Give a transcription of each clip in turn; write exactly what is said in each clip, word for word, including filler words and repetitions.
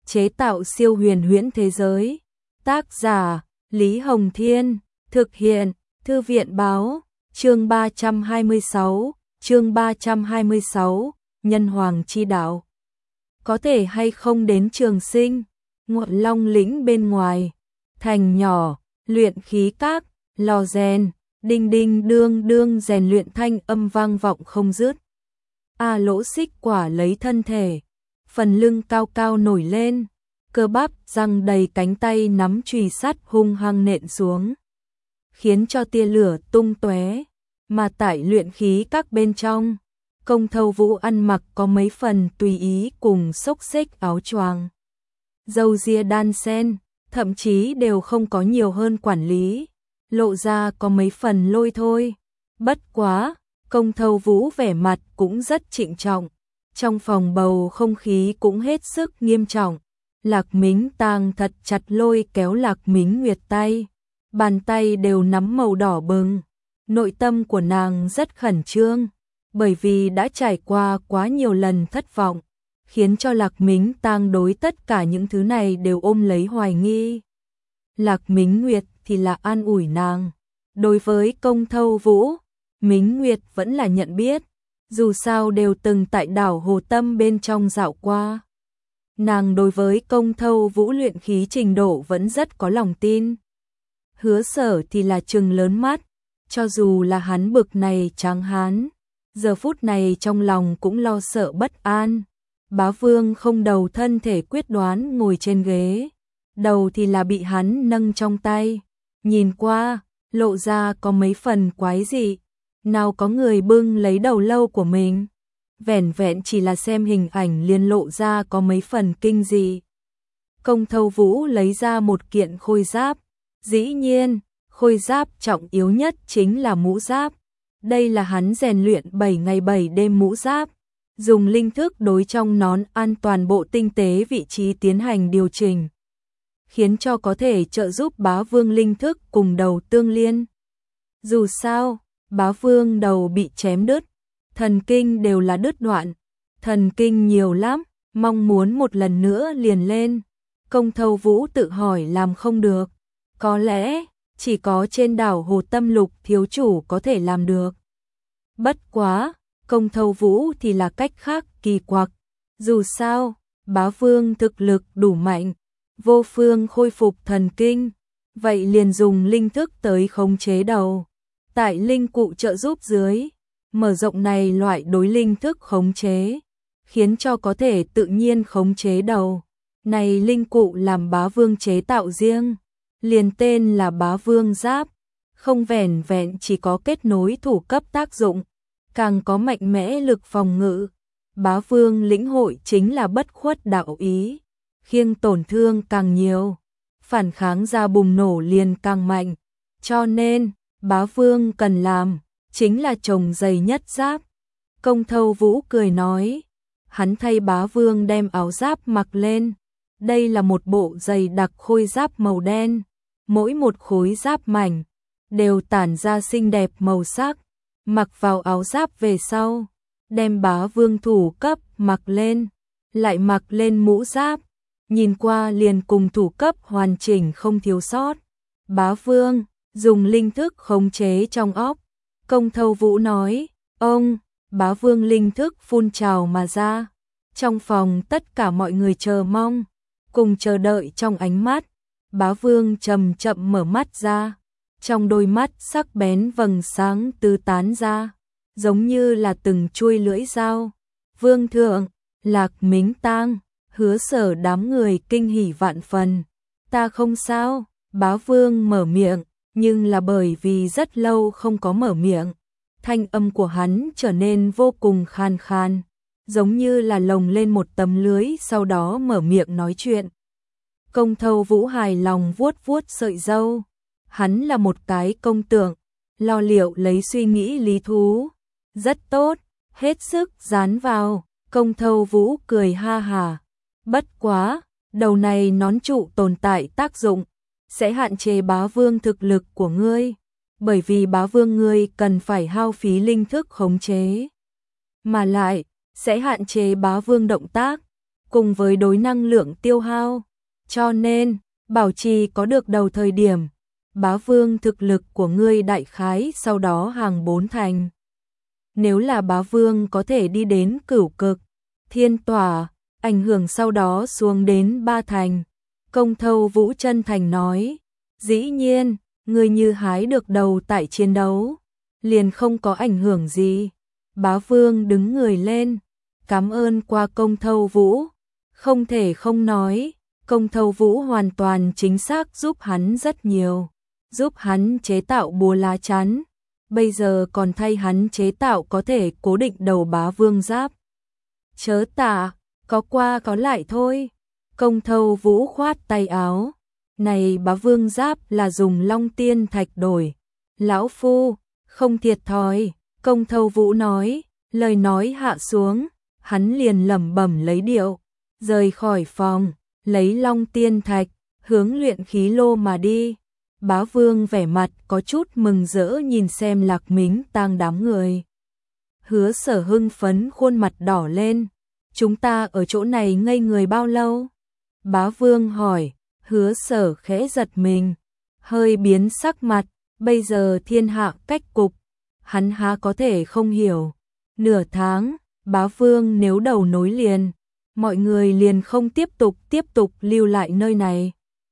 chế tạo siêu huyền huyễn thế giới. Tác giả Lý Hồng Thiên, thực hiện Thư viện Báo, chương ba trăm hai mươi sáu, chương ba trăm hai mươi sáu, Nhân Hoàng chi đạo. Có thể hay không đến Trường Sinh, Ngọn Long lĩnh bên ngoài, thành nhỏ, luyện khí các, lò rèn, đinh đinh đương đương rèn luyện thanh âm vang vọng không dứt. A Lỗ Xích Quả lấy thân thể, phần lưng cao cao nổi lên, cơ bắp răng đầy, cánh tay nắm chùy sắt hung hăng nện xuống, khiến cho tia lửa tung tóe. Mà tại luyện khí các bên trong, Công Thâu Vũ ăn mặc có mấy phần tùy ý cùng xốc xếch áo choàng, râu ria đan sen, thậm chí đều không có nhiều hơn quản lý, lộ ra có mấy phần lôi thôi. Bất quá, Công Thâu Vũ vẻ mặt cũng rất trịnh trọng, trong phòng bầu không khí cũng hết sức nghiêm trọng. Lạc Mính Tang thật chặt lôi kéo Lạc Mính Nguyệt tay, bàn tay đều nắm màu đỏ bừng. Nội tâm của nàng rất khẩn trương, bởi vì đã trải qua quá nhiều lần thất vọng, khiến cho Lạc Mính Tang đối tất cả những thứ này đều ôm lấy hoài nghi. Lạc Mính Nguyệt thì là an ủi nàng. Đối với Công Thâu Vũ, Mính Nguyệt vẫn là nhận biết, dù sao đều từng tại đảo Hồ Tâm bên trong dạo qua. Nàng đối với Công Thâu Vũ luyện khí trình độ vẫn rất có lòng tin. Hứa Sở thì là trừng lớn mắt, cho dù là hắn bực này tráng hán, giờ phút này trong lòng cũng lo sợ bất an. Bá Vương không đầu thân thể quyết đoán ngồi trên ghế, đầu thì là bị hắn nâng trong tay, nhìn qua, lộ ra có mấy phần quái dị. Nào có người bưng lấy đầu lâu của mình, vẻn vẹn chỉ là xem hình ảnh liền lộ ra có mấy phần kinh dị. Công Thâu Vũ lấy ra một kiện khôi giáp, dĩ nhiên, khôi giáp trọng yếu nhất chính là mũ giáp. Đây là hắn rèn luyện bảy ngày bảy đêm mũ giáp, dùng linh thức đối trong nón an toàn bộ tinh tế vị trí tiến hành điều chỉnh, khiến cho có thể trợ giúp Bá Vương linh thức cùng đầu tương liên. Dù sao, Bá Vương đầu bị chém đứt, thần kinh đều là đứt đoạn, thần kinh nhiều lắm, mong muốn một lần nữa liền lên. Công Thâu Vũ tự hỏi làm không được, có lẽ chỉ có trên đảo Hồ Tâm Lục thiếu chủ có thể làm được. Bất quá, Công Thâu Vũ thì là cách khác kỳ quặc. Dù sao, Bá Vương thực lực đủ mạnh, vô phương khôi phục thần kinh, vậy liền dùng linh thức tới khống chế đầu. Tại linh cụ trợ giúp dưới, mở rộng này loại đối linh thức khống chế, khiến cho có thể tự nhiên khống chế đầu. Này linh cụ làm Bá Vương chế tạo riêng, liền tên là Bá Vương Giáp, không vẻn vẹn chỉ có kết nối thủ cấp tác dụng, càng có mạnh mẽ lực phòng ngự. Bá Vương lĩnh hội chính là bất khuất đạo ý, khiêng tổn thương càng nhiều, phản kháng ra bùng nổ liền càng mạnh, cho nên Bá Vương cần làm chính là trồng dày nhất giáp. Công Thâu Vũ cười nói, hắn thay Bá Vương đem áo giáp mặc lên. Đây là một bộ dày đặc khôi giáp màu đen, mỗi một khối giáp mảnh đều tản ra xinh đẹp màu sắc. Mặc vào áo giáp về sau, đem Bá Vương thủ cấp mặc lên, lại mặc lên mũ giáp, nhìn qua liền cùng thủ cấp hoàn chỉnh không thiếu sót. Bá Vương dùng linh thức khống chế trong óc. Công Thâu Vũ nói, ông, Bá Vương linh thức phun trào mà ra. Trong phòng tất cả mọi người chờ mong, cùng chờ đợi trong ánh mắt. Bá Vương chậm chậm mở mắt ra, trong đôi mắt sắc bén vầng sáng tứ tán ra, giống như là từng chuôi lưỡi dao. Vương thượng, Lạc Mính Tang, Hứa Sở đám người kinh hỉ vạn phần. Ta không sao. Bá Vương mở miệng, nhưng là bởi vì rất lâu không có mở miệng, thanh âm của hắn trở nên vô cùng khan khan, giống như là lồng lên một tấm lưới sau đó mở miệng nói chuyện. Công Thâu Vũ hài lòng vuốt vuốt sợi râu, hắn là một cái công tượng, lo liệu lấy suy nghĩ lý thú, rất tốt, hết sức dán vào. Công Thâu Vũ cười ha hà, bất quá, đầu này nón trụ tồn tại tác dụng, sẽ hạn chế Bá Vương thực lực của ngươi, bởi vì Bá Vương ngươi cần phải hao phí linh thức khống chế, mà lại sẽ hạn chế Bá Vương động tác, cùng với đối năng lượng tiêu hao. Cho nên, bảo trì có được đầu thời điểm, bá vương thực lực của ngươi đại khái sau đó hàng bốn thành. Nếu là bá vương có thể đi đến cửu cực, thiên tỏa, ảnh hưởng sau đó xuống đến ba thành. Công Thâu Vũ chân thành nói, dĩ nhiên, ngươi như hái được đầu tại chiến đấu, liền không có ảnh hưởng gì. Bá vương đứng người lên, cảm ơn qua Công Thâu Vũ, không thể không nói, Công Thâu Vũ hoàn toàn chính xác giúp hắn rất nhiều, giúp hắn chế tạo búa lá chắn, bây giờ còn thay hắn chế tạo có thể cố định đầu bá vương giáp. Chớ tạ, có qua có lại thôi. Công Thâu Vũ khoát tay áo, này bá vương giáp là dùng long tiên thạch đổi. Lão phu, không thiệt thòi. Công Thâu Vũ nói, lời nói hạ xuống, hắn liền lẩm bẩm lấy điệu, rời khỏi phòng, lấy long tiên thạch, hướng luyện khí lô mà đi. Bá vương vẻ mặt có chút mừng rỡ nhìn xem Lạc Mính Tang đám người. Hứa Sở hưng phấn khuôn mặt đỏ lên, chúng ta ở chỗ này ngây người bao lâu? Bá vương hỏi, Hứa Sở khẽ giật mình, hơi biến sắc mặt, bây giờ thiên hạ cách cục, hắn há có thể không hiểu. Nửa tháng, bá vương nếu đầu nối liền, mọi người liền không tiếp tục tiếp tục lưu lại nơi này.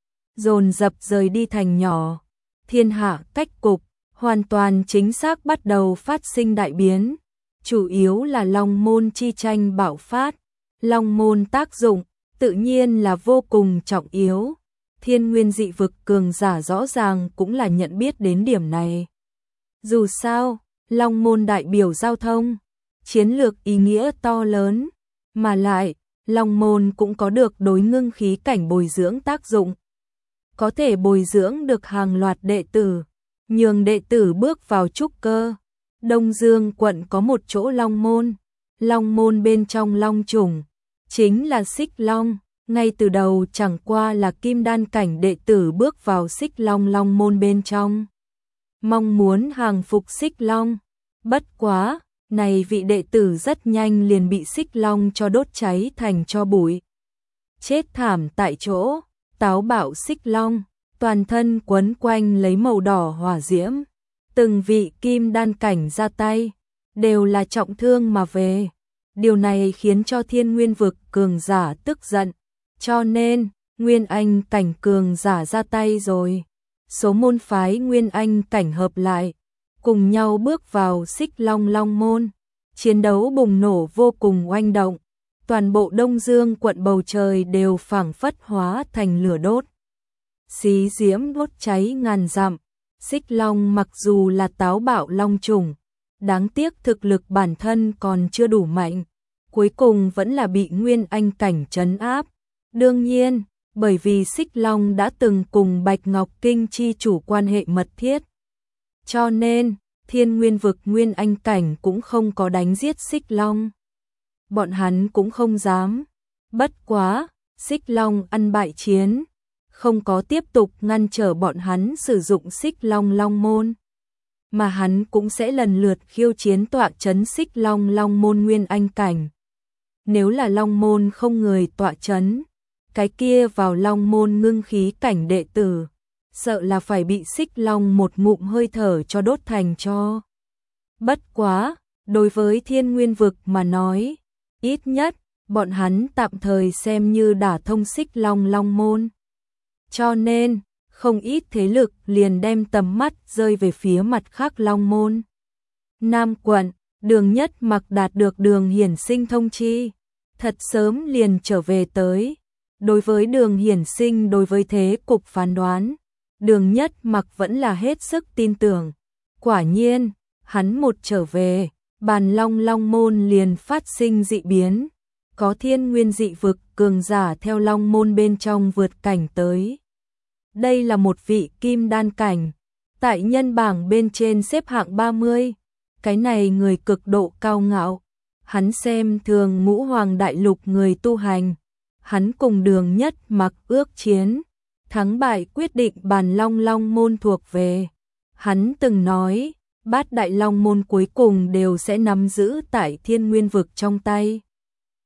Dồn dập rời đi thành nhỏ, thiên hạ cách cục, hoàn toàn chính xác bắt đầu phát sinh đại biến. Chủ yếu là Long Môn chi tranh bạo phát, Long Môn tác dụng, tự nhiên là vô cùng trọng yếu. Thiên nguyên dị vực cường giả rõ ràng cũng là nhận biết đến điểm này. Dù sao, Long Môn đại biểu giao thông, chiến lược ý nghĩa to lớn, mà lại, Long Môn cũng có được đối ngưng khí cảnh bồi dưỡng tác dụng. Có thể bồi dưỡng được hàng loạt đệ tử, nhường đệ tử bước vào trúc cơ. Đông Dương quận có một chỗ Long Môn, Long Môn bên trong Long chủng, chính là Xích Long, ngay từ đầu chẳng qua là kim đan cảnh đệ tử bước vào Xích Long Long Môn bên trong. Mong muốn hàng phục Xích Long, bất quá, này vị đệ tử rất nhanh liền bị Xích Long cho đốt cháy thành tro bụi. Chết thảm tại chỗ, táo bạo Xích Long, toàn thân quấn quanh lấy màu đỏ hỏa diễm. Từng vị kim đan cảnh ra tay, đều là trọng thương mà về. Điều này khiến cho thiên nguyên vực cường giả tức giận. Cho nên, Nguyên Anh cảnh cường giả ra tay rồi. Số môn phái Nguyên Anh cảnh hợp lại, cùng nhau bước vào Xích Long Long Môn. Chiến đấu bùng nổ vô cùng oanh động. Toàn bộ Đông Dương quận bầu trời đều phảng phất hóa thành lửa đốt. Xí diễm đốt cháy ngàn dặm. Xích Long mặc dù là táo bạo long trùng, đáng tiếc thực lực bản thân còn chưa đủ mạnh, cuối cùng vẫn là bị Nguyên Anh cảnh trấn áp. Đương nhiên, bởi vì Xích Long đã từng cùng Bạch Ngọc Kinh chi chủ quan hệ mật thiết, cho nên thiên nguyên vực Nguyên Anh cảnh cũng không có đánh giết Xích Long. Bọn hắn cũng không dám. Bất quá, Xích Long ăn bại chiến, không có tiếp tục ngăn trở bọn hắn sử dụng Xích Long Long Môn, mà hắn cũng sẽ lần lượt khiêu chiến tọa trấn Xích Long Long Môn Nguyên Anh cảnh. Nếu là Long Môn không người tọa trấn, cái kia vào Long Môn ngưng khí cảnh đệ tử, sợ là phải bị Xích Long một ngụm hơi thở cho đốt thành tro. Bất quá, đối với thiên nguyên vực mà nói, ít nhất, bọn hắn tạm thời xem như đả thông Xích Long Long Môn. Cho nên, không ít thế lực liền đem tầm mắt rơi về phía mặt khác Long Môn. Nam quận, Đường Nhất Mặc đạt được Đường Hiển Sinh thông chi, thật sớm liền trở về tới. Đối với Đường Hiển Sinh đối với thế cục phán đoán, Đường Nhất Mặc vẫn là hết sức tin tưởng. Quả nhiên, hắn một trở về, Bàn Long Long Môn liền phát sinh dị biến, có thiên nguyên dị vực cường giả theo Long Môn bên trong vượt cảnh tới. Đây là một vị kim đan cảnh, tại nhân bảng bên trên xếp hạng ba mươi, cái này người cực độ cao ngạo, hắn xem thường ngũ hoàng đại lục người tu hành, hắn cùng Đường Nhất Mặc ước chiến, thắng bại quyết định Bàn Long Long Môn thuộc về. Hắn từng nói, bát đại Long Môn cuối cùng đều sẽ nắm giữ tại thiên nguyên vực trong tay.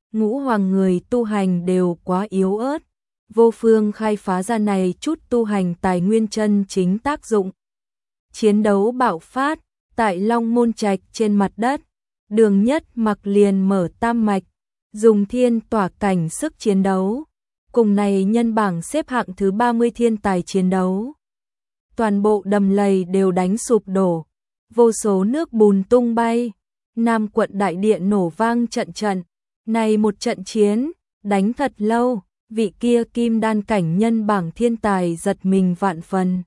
ngũ hoàng người tu hành đều quá yếu ớt, vô phương khai phá ra này chút tu hành tài nguyên chân chính tác dụng. Chiến đấu bạo phát, tại Long Môn Trạch trên mặt đất, Đường Nhất Mặc liền mở tam mạch, dùng thiên tỏa cảnh sức chiến đấu, cùng này nhân bảng xếp hạng thứ ba mươi thiên tài chiến đấu. Toàn bộ đầm lầy đều đánh sụp đổ, vô số nước bùn tung bay, Nam quận đại điện nổ vang trận trận, này một trận chiến, đánh thật lâu, vị kia kim đan cảnh nhân bảng thiên tài giật mình vạn phần.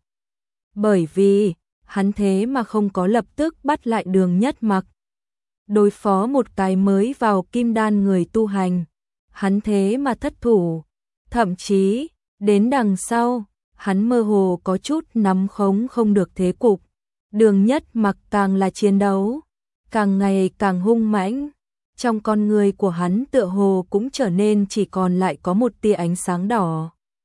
Bởi vì, hắn thế mà không có lập tức bắt lại Đường Nhất Mặc. Đối phó một cái mới vào kim đan người tu hành, hắn thế mà thất thủ, thậm chí, đến đằng sau, hắn mơ hồ có chút nắm khống không được thế cục. Đường Nhất Mặc càng là chiến đấu, càng ngày càng hung mãnh, trong con người của hắn tựa hồ cũng trở nên chỉ còn lại có một tia ánh sáng đỏ.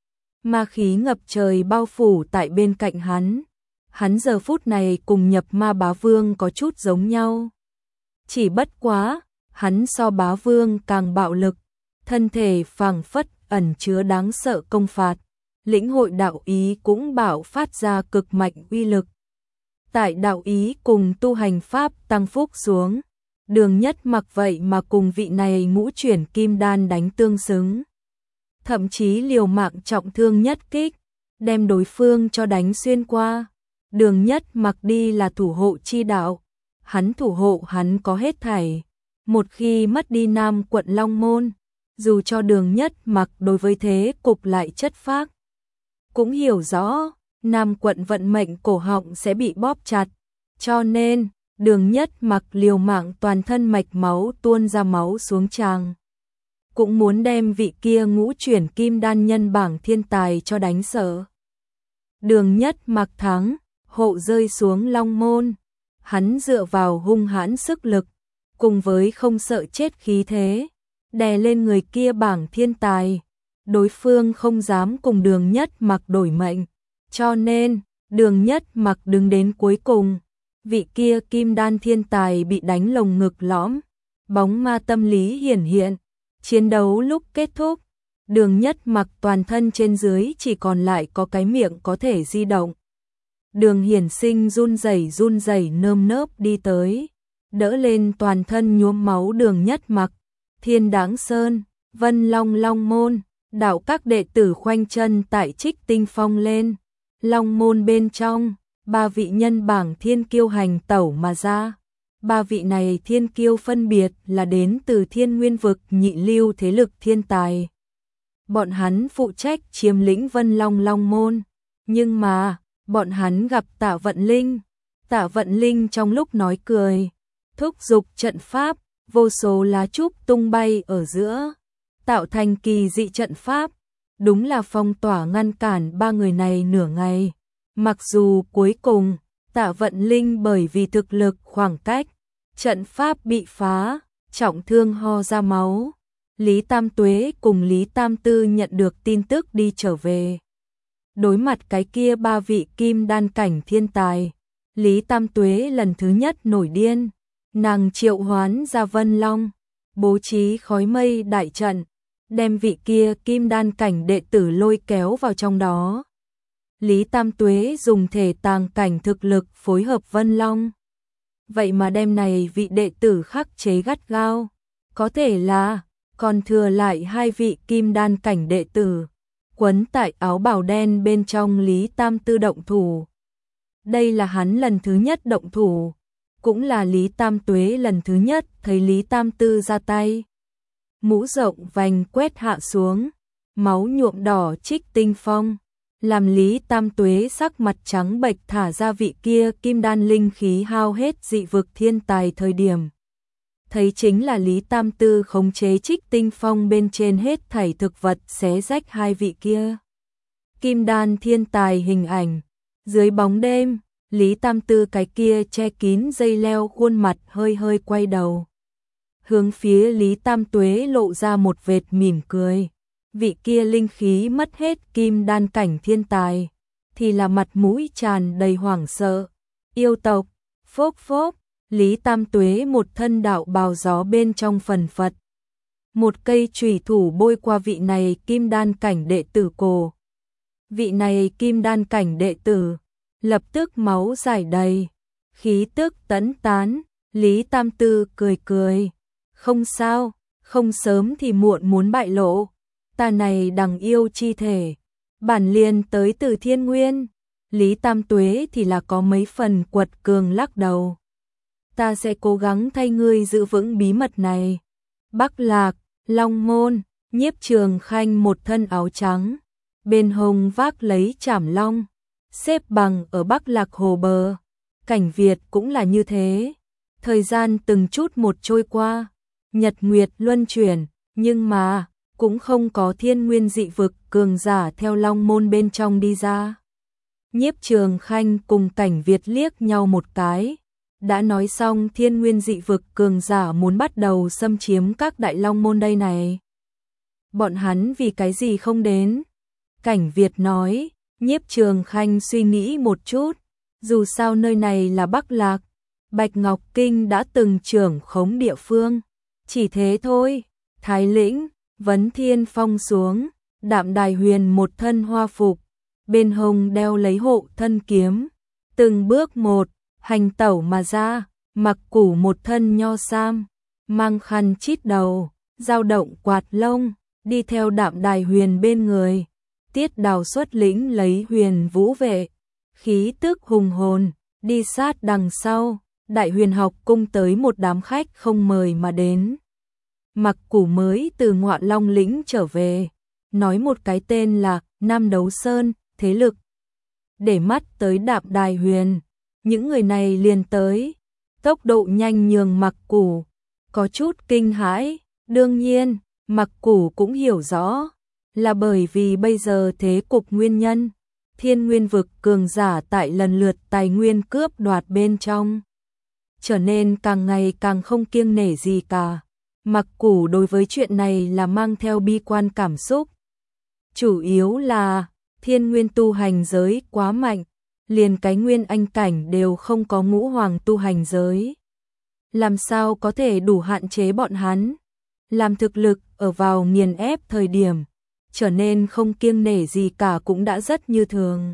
Ma khí ngập trời bao phủ tại bên cạnh hắn, hắn giờ phút này cùng Nhập Ma Bá Vương có chút giống nhau. Chỉ bất quá, hắn so Bá Vương càng bạo lực, thân thể phảng phất ẩn chứa đáng sợ công phạt, lĩnh hội đạo ý cũng bạo phát ra cực mạnh uy lực. Tại đạo ý cùng tu hành pháp tăng phúc xuống, Đường Nhất Mặc vậy mà cùng vị này ngũ chuyển kim đan đánh tương xứng. Thậm chí liều mạng trọng thương nhất kích, đem đối phương cho đánh xuyên qua. Đường Nhất Mặc đi là thủ hộ chi đạo, hắn thủ hộ hắn có hết thảy. Một khi mất đi Nam quận Long Môn, dù cho Đường Nhất Mặc đối với thế cục lại chất phác, cũng hiểu rõ, Nam quận vận mệnh cổ họng sẽ bị bóp chặt, cho nên, Đường Nhất Mặc liều mạng toàn thân mạch máu tuôn ra máu xuống tràng. Cũng muốn đem vị kia ngũ chuyển kim đan nhân bảng thiên tài cho đánh sợ. Đường Nhất Mặc thắng, hộ rơi xuống Long Môn, hắn dựa vào hung hãn sức lực, cùng với không sợ chết khí thế, đè lên người kia bảng thiên tài. Đối phương không dám cùng Đường Nhất Mặc đổi mệnh, cho nên, Đường Nhất Mặc đứng đến cuối cùng. Vị kia kim đan thiên tài bị đánh lồng ngực lõm, bóng ma tâm lý hiển hiện. Chiến đấu lúc kết thúc, Đường Nhất Mặc toàn thân trên dưới chỉ còn lại có cái miệng có thể di động. Đường Hiển Sinh run rẩy run rẩy nơm nớp đi tới, đỡ lên toàn thân nhuốm máu Đường Nhất Mặc. Thiên Đáng Sơn, Vân Long Long Môn, đạo các đệ tử khoanh chân tại Trích Tinh Phong lên. Long Môn bên trong, ba vị nhân bảng thiên kiêu hành tẩu mà ra. Ba vị này thiên kiêu phân biệt là đến từ Thiên Nguyên vực nhị lưu thế lực thiên tài. Bọn hắn phụ trách chiếm lĩnh Vân Long Long Môn, nhưng mà, bọn hắn gặp Tạ Vận Linh. Tạ Vận Linh trong lúc nói cười, thúc giục trận pháp, vô số lá trúc tung bay ở giữa, tạo thành kỳ dị trận pháp, đúng là phong tỏa ngăn cản ba người này nửa ngày. Mặc dù cuối cùng, Tạ Vận Linh bởi vì thực lực khoảng cách, trận pháp bị phá, trọng thương ho ra máu. Lý Tam Tuế cùng Lý Tam Tư nhận được tin tức đi trở về. Đối mặt cái kia ba vị kim đan cảnh thiên tài, Lý Tam Tuế lần thứ nhất nổi điên, nàng triệu hoán ra Vân Long, bố trí khói mây đại trận, đem vị kia kim đan cảnh đệ tử lôi kéo vào trong đó. Lý Tam Tuế dùng thể tàng cảnh thực lực phối hợp Vân Long. Vậy mà đem này vị đệ tử khắc chế gắt gao, có thể là còn thừa lại hai vị kim đan cảnh đệ tử, quấn tại áo bào đen bên trong Lý Tam Tư động thủ. Đây là hắn lần thứ nhất động thủ, cũng là Lý Tam Tuế lần thứ nhất thấy Lý Tam Tư ra tay. Mũ rộng vành quét hạ xuống, máu nhuộm đỏ Trích Tinh Phong, làm Lý Tam Tuế sắc mặt trắng bệch thả ra vị kia kim đan linh khí hao hết dị vực thiên tài thời điểm. Thấy chính là Lý Tam Tư khống chế Trích Tinh Phong bên trên hết thảy thực vật xé rách hai vị kia kim đan thiên tài hình ảnh. Dưới bóng đêm, Lý Tam Tư cái kia che kín dây leo khuôn mặt hơi hơi quay đầu, hướng phía Lý Tam Tuế lộ ra một vệt mỉm cười. Vị kia linh khí mất hết kim đan cảnh thiên tài, thì là mặt mũi tràn đầy hoảng sợ. Yêu tộc, phốc phốc, Lý Tam Tuế một thân đạo bào gió bên trong phần phật. một cây chùy thủ bôi qua vị này kim đan cảnh đệ tử cổ. Vị này kim đan cảnh đệ tử, lập tức máu chảy đầy, khí tức tấn tán. Lý Tam Tư cười cười, không sao, không sớm thì muộn muốn bại lộ, ta này đằng yêu chi thể, bản liền tới từ thiên nguyên. Lý Tam Tuế thì là có mấy phần quật cường lắc đầu. Ta sẽ cố gắng thay ngươi giữ vững bí mật này. Bắc Lạc, Long Môn, Nhiếp Trường Khanh một thân áo trắng, bên hông vác lấy chảm long, xếp bằng ở Bắc Lạc hồ bờ. Cảnh Việt cũng là như thế. Thời gian từng chút một trôi qua, nhật nguyệt luân chuyển, nhưng mà cũng không có thiên nguyên dị vực cường giả theo Long Môn bên trong đi ra. Nhiếp Trường Khanh cùng Cảnh Việt liếc nhau một cái, đã nói xong thiên nguyên dị vực cường giả muốn bắt đầu xâm chiếm các đại Long Môn đây này. Bọn hắn vì cái gì không đến? Cảnh Việt nói. Nhiếp Trường Khanh suy nghĩ một chút, dù sao nơi này là Bắc Lạc, Bạch Ngọc Kinh đã từng trưởng khống địa phương, chỉ thế thôi. Thái Lĩnh, Vấn Thiên Phong xuống, Đạm Đài Huyền một thân hoa phục, bên hông đeo lấy hộ thân kiếm, từng bước một, hành tẩu mà ra. Mặc Củ một thân nho sam, mang khăn chít đầu, dao động quạt lông, đi theo Đạm Đài Huyền bên người. Tiết Đào xuất lĩnh lấy Huyền Vũ vệ, khí tức hùng hồn, đi sát đằng sau. Đại Huyền học cung tới một đám khách không mời mà đến. Mặc Củ mới từ Ngọa Long lĩnh trở về, nói một cái tên là Nam Đấu Sơn, thế lực. Để mắt tới Đạm Đài Huyền, những người này liền tới, tốc độ nhanh nhường Mặc Củ có chút kinh hãi. Đương nhiên, Mặc Củ cũng hiểu rõ, là bởi vì bây giờ thế cục nguyên nhân, thiên nguyên vực cường giả tại lần lượt tài nguyên cướp đoạt bên trong, trở nên càng ngày càng không kiêng nể gì cả. Mặc Củ đối với chuyện này là mang theo bi quan cảm xúc. Chủ yếu là thiên nguyên tu hành giới quá mạnh, liền cái nguyên anh cảnh đều không có ngũ hoàng tu hành giới. Làm sao có thể đủ hạn chế bọn hắn? Làm thực lực ở vào nghiền ép thời điểm, trở nên không kiêng nể gì cả cũng đã rất như thường.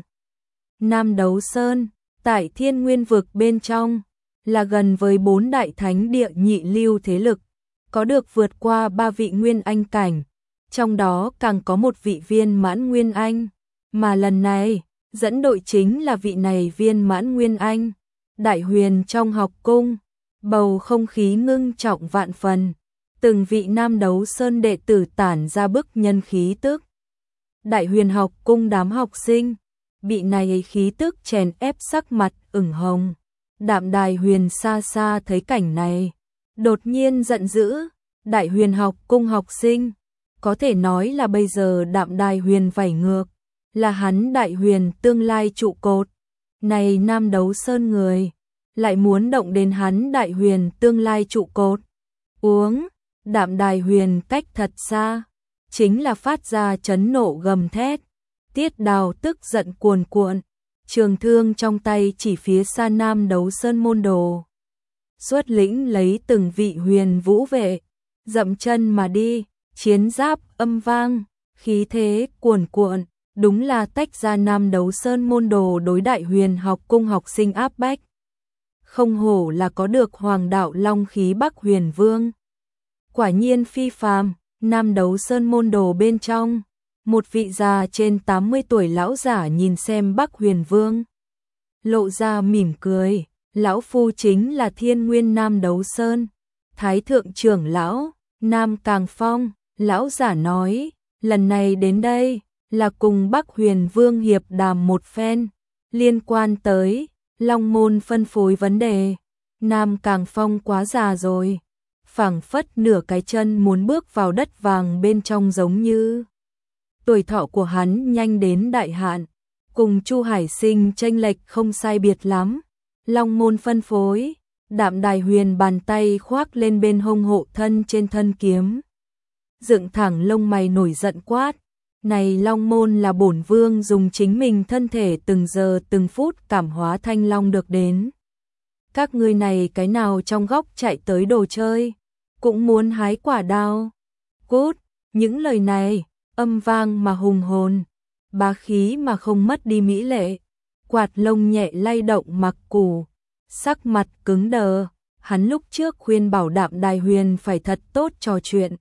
Nam Đấu Sơn, tại thiên nguyên vực bên trong, là gần với bốn đại thánh địa nhị lưu thế lực, có được vượt qua ba vị nguyên anh cảnh, trong đó càng có một vị viên mãn nguyên anh, mà lần này, dẫn đội chính là vị này viên mãn nguyên anh. Đại Huyền trong học cung, bầu không khí ngưng trọng vạn phần, từng vị Nam Đấu Sơn đệ tử tản ra bức nhân khí tức. Đại Huyền học cung đám học sinh, bị này khí tức chèn ép sắc mặt ửng hồng. Đạm Đài Huyền xa xa thấy cảnh này, đột nhiên giận dữ. Đại Huyền học cung học sinh, có thể nói là bây giờ Đạm Đài Huyền vảy ngược, là hắn Đại Huyền tương lai trụ cột. Này Nam Đấu Sơn người, lại muốn động đến hắn Đại Huyền tương lai trụ cột. Uống, Đạm Đài Huyền cách thật xa, chính là phát ra chấn nộ gầm thét. Tiết Đào tức giận cuồn cuộn, trường thương trong tay chỉ phía xa Nam Đấu Sơn môn đồ. Xuất lĩnh lấy từng vị huyền vũ vệ, dậm chân mà đi, chiến giáp âm vang, khí thế cuồn cuộn, đúng là tách ra Nam Đấu Sơn môn đồ đối Đại Huyền học cung học sinh áp bách. Không hổ là có được Hoàng đạo long khí Bắc Huyền Vương. Quả nhiên phi phàm. Nam Đấu Sơn môn đồ bên trong, một vị già trên tám mươi tuổi lão giả nhìn xem Bắc Huyền Vương, lộ ra mỉm cười. Lão phu chính là Thiên Nguyên Nam Đấu Sơn, Thái thượng trưởng lão Nam Càng Phong. Lão giả nói, lần này đến đây là cùng Bắc Huyền Vương hiệp đàm một phen, liên quan tới Long Môn phân phối vấn đề. Nam Càng Phong quá già rồi, phảng phất nửa cái chân muốn bước vào đất vàng bên trong, giống như tuổi thọ của hắn nhanh đến đại hạn, cùng Chu Hải Sinh chênh lệch không sai biệt lắm. Long Môn phân phối, Đạm Đài Huyền bàn tay khoác lên bên hông hộ thân trên thân kiếm, dựng thẳng lông mày nổi giận quát, này Long Môn là bổn vương dùng chính mình thân thể từng giờ từng phút cảm hóa thanh long được đến. Các ngươi này cái nào trong góc chạy tới đồ chơi, cũng muốn hái quả đao. Cút, những lời này, âm vang mà hùng hồn, bá khí mà không mất đi mỹ lệ. Quạt lông nhẹ lay động Mặc Củ, sắc mặt cứng đờ, hắn lúc trước khuyên bảo Đạm Đài Huyền phải thật tốt trò chuyện.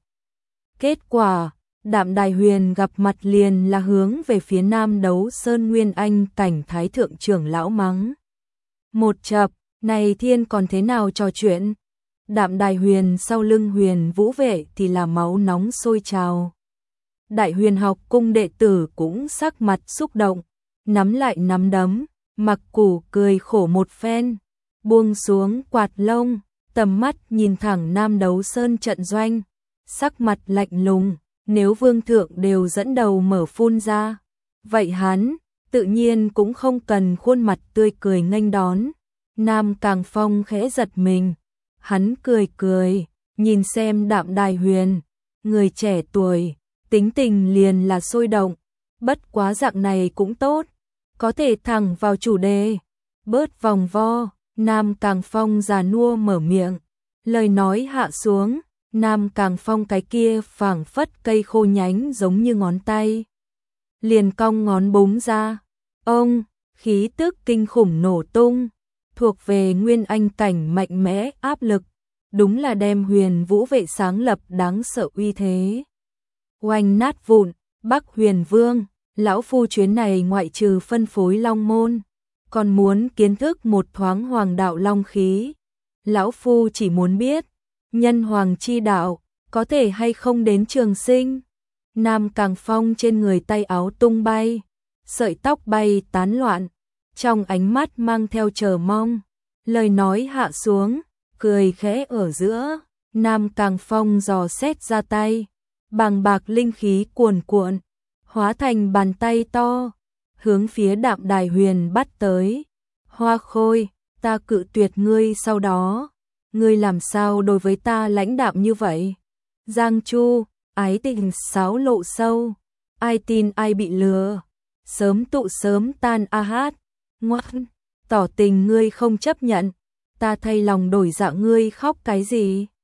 Kết quả, Đạm Đài Huyền gặp mặt liền là hướng về phía Nam Đấu Sơn Nguyên Anh cảnh thái thượng trưởng lão mắng. Một chập, này thiên còn thế nào trò chuyện? Đạm Đài Huyền sau lưng Huyền Vũ vệ thì là máu nóng sôi trào. Đại Huyền học cung đệ tử cũng sắc mặt xúc động, nắm lại nắm đấm, Mặc Củ cười khổ một phen, buông xuống quạt lông, tầm mắt nhìn thẳng Nam Đấu Sơn trận doanh, sắc mặt lạnh lùng, nếu vương thượng đều dẫn đầu mở phun ra, vậy hắn tự nhiên cũng không cần khuôn mặt tươi cười nghênh đón. Nam Càng Phong khẽ giật mình, hắn cười cười, nhìn xem Đạm Đài Huyền, người trẻ tuổi, tính tình liền là sôi động, bất quá dạng này cũng tốt, có thể thẳng vào chủ đề, bớt vòng vo. Nam Càng Phong già nua mở miệng, lời nói hạ xuống, Nam Càng Phong cái kia phảng phất cây khô nhánh giống như ngón tay, liền cong ngón búng ra, ông, khí tức kinh khủng nổ tung, thuộc về Nguyên Anh cảnh mạnh mẽ áp lực, đúng là đem Huyền Vũ vệ sáng lập đáng sợ uy thế. Oanh nát vụn, Bắc Huyền Vương, lão phu chuyến này ngoại trừ phân phối long môn, còn muốn kiến thức một thoáng hoàng đạo long khí. Lão phu chỉ muốn biết, nhân hoàng chi đạo, có thể hay không đến trường sinh. Nam Càng Phong trên người tay áo tung bay, sợi tóc bay tán loạn, trong ánh mắt mang theo chờ mong, lời nói hạ xuống, cười khẽ ở giữa, Nam Càng Phong dò xét ra tay, bàng bạc linh khí cuồn cuộn, hóa thành bàn tay to, hướng phía Đạm Đài Huyền bắt tới. Hoa Khôi, ta cự tuyệt ngươi sau đó, ngươi làm sao đối với ta lãnh đạm như vậy? Giang Chu, ái tình sáo lộ sâu, ai tin ai bị lừa, sớm tụ sớm tan a hát, ngoan, tỏ tình ngươi không chấp nhận, ta thay lòng đổi dạ ngươi khóc cái gì?